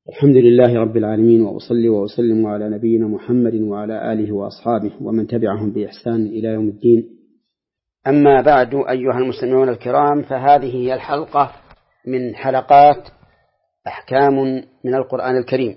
الحمد لله رب العالمين، وأصلي وأسلم على نبينا محمد وعلى آله وأصحابه ومن تبعهم بإحسان إلى يوم الدين. أما بعد، أيها المستمعون الكرام، فهذه هي الحلقة من حلقات أحكام من القرآن الكريم،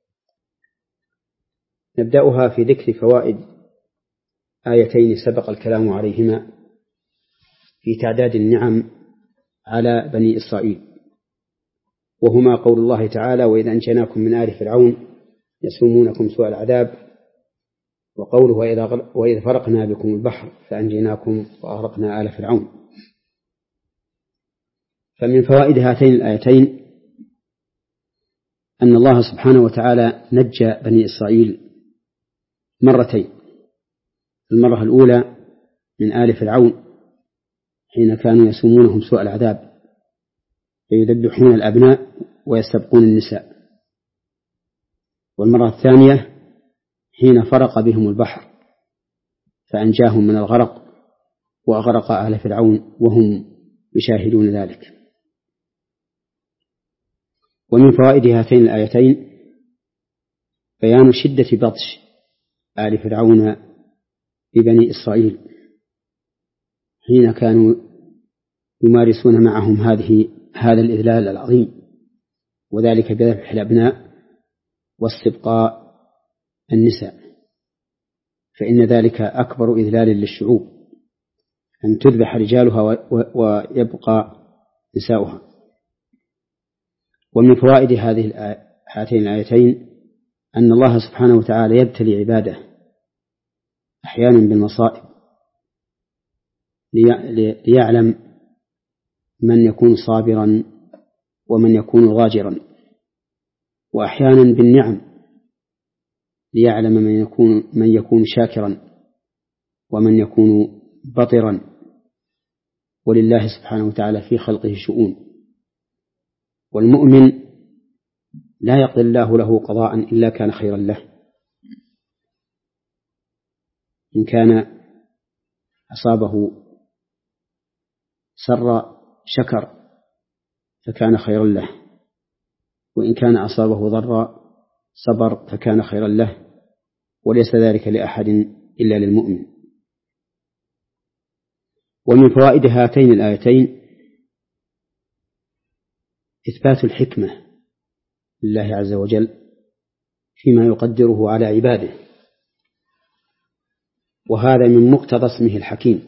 نبدأها في ذكر فوائد آيتين سبق الكلام عليهما في تعداد النعم على بني إسرائيل، وهما قول الله تعالى: وإذا أنجيناكم من آل فرعون يسومونكم سوء العذاب، وقوله: وإذا فرقنا بكم البحر فأنجيناكم وأغرقنا آل فرعون. فمن فوائد هاتين الآيتين أن الله سبحانه وتعالى نجى بني إسرائيل مرتين: المرة الأولى من آل فرعون حين كانوا يسومونهم سوء العذاب فيذبحون الأبناء ويستبقون النساء، والمرة الثانية حين فرق بهم البحر فأنجاهم من الغرق وأغرق آل فرعون وهم يشاهدون ذلك. ومن فوائد هاتين الآيتين بيان شدة بطش آل فرعون ببني إسرائيل حين كانوا يمارسون معهم هذا الإذلال العظيم، وذلك بذبح الأبناء واستبقاء النساء، فإن ذلك أكبر إذلال للشعوب، أن تذبح رجالها ويبقى نساؤها. ومن فوائد هاتين الآيتين أن الله سبحانه وتعالى يبتلي عباده أحيانا بالمصائب ليعلم من يكون صابرا ومن يكون ضاجرا، وأحيانا بالنعم ليعلم من يكون شاكرا ومن يكون بطرا. ولله سبحانه وتعالى في خلقه شؤون، والمؤمن لا يقضي الله له قضاء إلا كان خيرا له، إن كان أصابه سر شكر فكان خيرا له، وإن كان أصابه ضر صبر فكان خيرا له، وليس ذلك لأحد إلا للمؤمن. ومن فوائد هاتين الآيتين إثبات الحكمة لله عز وجل فيما يقدره على عباده، وهذا من مقتضى اسمه الحكيم،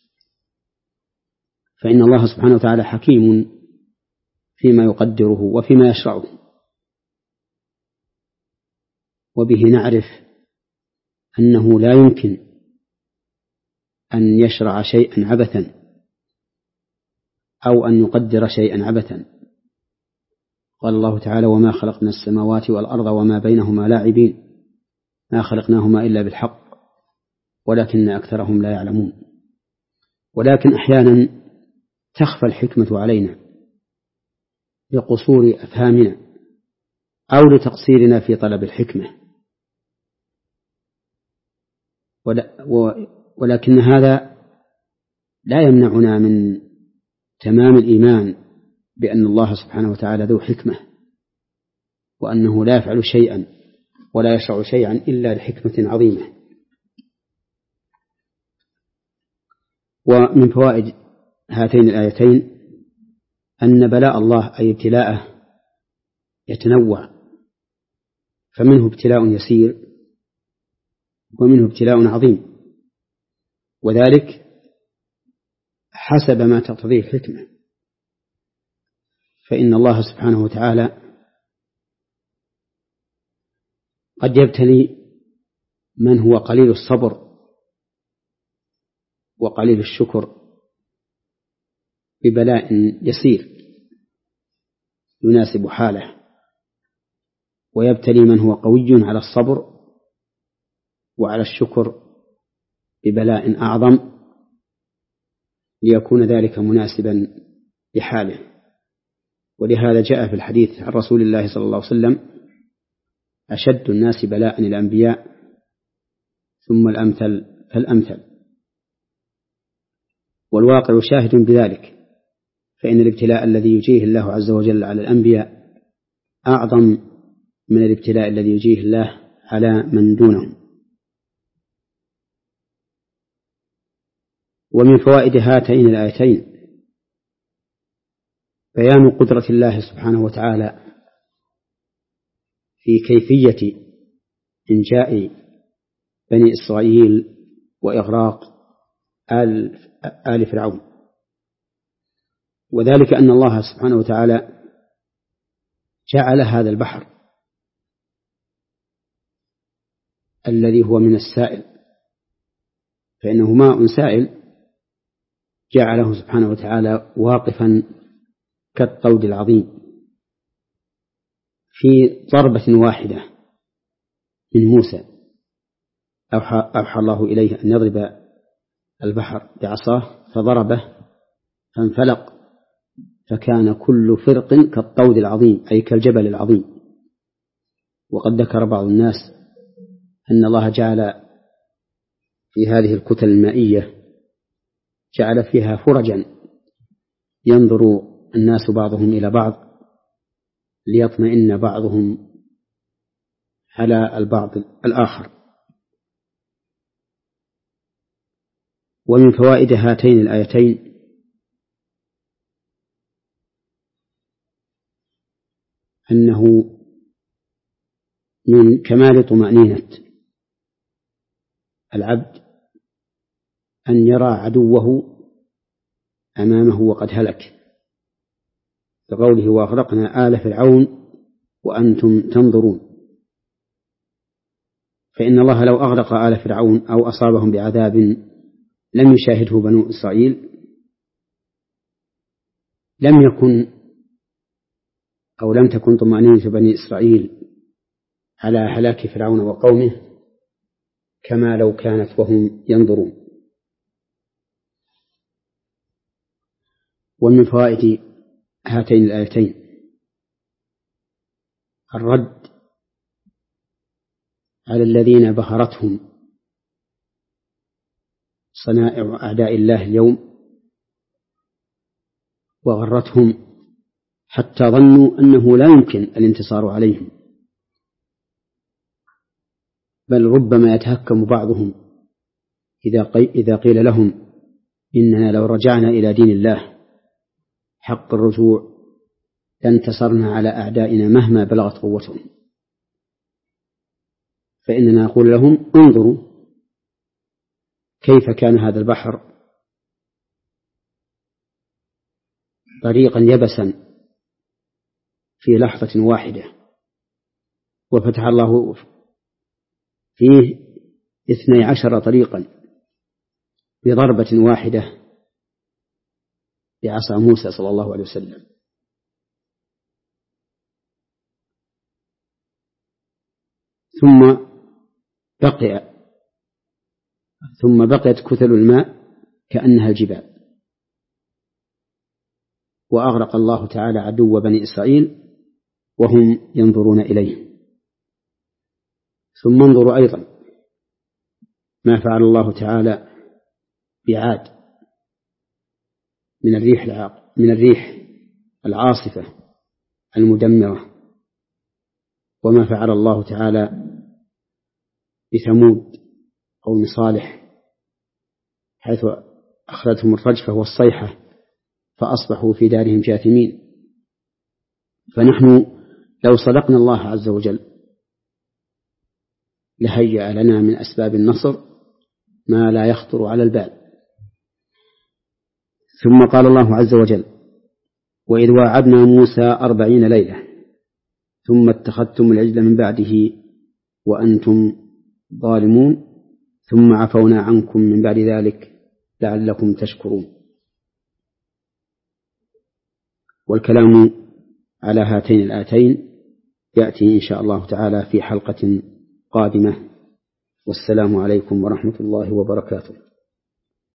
فإن الله سبحانه وتعالى حكيم فيما يقدره وفيما يشرعه، وبه نعرف أنه لا يمكن أن يشرع شيئا عبثا أو أن يقدر شيئا عبثا. قال الله تعالى: وما خلقنا السماوات والأرض وما بينهما لاعبين ما خلقناهما إلا بالحق ولكن أكثرهم لا يعلمون. ولكن أحيانا تخفى الحكمة علينا لقصور أفهامنا أو لتقصيرنا في طلب الحكمة، ولكن هذا لا يمنعنا من تمام الإيمان بأن الله سبحانه وتعالى ذو حكمة، وأنه لا يفعل شيئا ولا يشرع شيئا إلا لحكمة عظيمة. ومن فوائد هاتين الآيتين أن بلاء الله أي ابتلاءه يتنوع، فمنه ابتلاء يسير ومنه ابتلاء عظيم، وذلك حسب ما تقتضيه الحكمة. فإن الله سبحانه وتعالى قد يبتلي من هو قليل الصبر وقليل الشكر ببلاء يسير يناسب حاله، ويبتلي من هو قوي على الصبر وعلى الشكر ببلاء أعظم ليكون ذلك مناسبا لحاله. ولهذا جاء في الحديث عن رسول الله صلى الله عليه وسلم: أشد الناس بلاء الأنبياء ثم الأمثل فالأمثل. والواقع شاهد بذلك، فإن الابتلاء الذي يجيه الله عز وجل على الأنبياء أعظم من الابتلاء الذي يجيه الله على من دونهم. ومن فوائد هاتين الآيتين بيان قدرة الله سبحانه وتعالى في كيفية إنجاء بني إسرائيل وإغراق آل فرعون، وذلك أن الله سبحانه وتعالى جعل هذا البحر الذي هو من السائل، فإنه ماء سائل، جعله سبحانه وتعالى واقفا كالطود العظيم في ضربة واحدة من موسى. أوحى الله إليه أن يضرب البحر بعصاه فضربه فانفلق، فكان كل فرق كالطود العظيم أي كالجبل العظيم. وقد ذكر بعض الناس أن الله جعل في هذه الكتل المائية جعل فيها فرجا ينظر الناس بعضهم إلى بعض ليطمئن بعضهم على البعض الآخر. ومن فوائد هاتين الآيتين أنه من كمال طمأنينة العبد أن يرى عدوه أمامه وقد هلك، بقوله وأغرقنا آل فرعون وأنتم تنظرون. فإن الله لو أغرق آل فرعون أو أصابهم بعذاب لم يشاهده بنو إسرائيل لم تكن طمأنينة بني إسرائيل على هلاك فرعون وقومه كما لو كانت وهم ينظرون. ومن فوائد هاتين الآيتين الرد على الذين بهرتهم صنائع أعداء الله اليوم وغرتهم حتى ظنوا أنه لا يمكن الانتصار عليهم، بل ربما يتهكم بعضهم إذا قيل لهم إننا لو رجعنا إلى دين الله حق الرجوع لانتصرنا على أعدائنا مهما بلغت قوتهم. فإننا نقول لهم انظروا كيف كان هذا البحر طريقا يبسا في لحظة واحدة، وفتح الله فيه 12 طريقا بضربة واحدة بعصا موسى صلى الله عليه وسلم. ثم بقيت كثل الماء كأنها الجبال، وأغرق الله تعالى عدو بني إسرائيل وهم ينظرون إليه. ثم انظروا أيضا ما فعل الله تعالى بعاد من الريح العاصفة المدمرة، وما فعل الله تعالى بثمود قوم صالح حيث أخذتهم الرجفة والصيحة فأصبحوا في دارهم جاثمين. فنحن لو صدقنا الله عز وجل لهيأ لنا من أسباب النصر ما لا يخطر على البال. ثم قال الله عز وجل وإذ واعدنا موسى 40 ليلة ثم اتخذتم العجل من بعده وأنتم ظالمون ثم عفونا عنكم من بعد ذلك لعلكم تشكرون. والكلام على هاتين الآيتين يأتي إن شاء الله تعالى في حلقة قادمة، والسلام عليكم ورحمة الله وبركاته.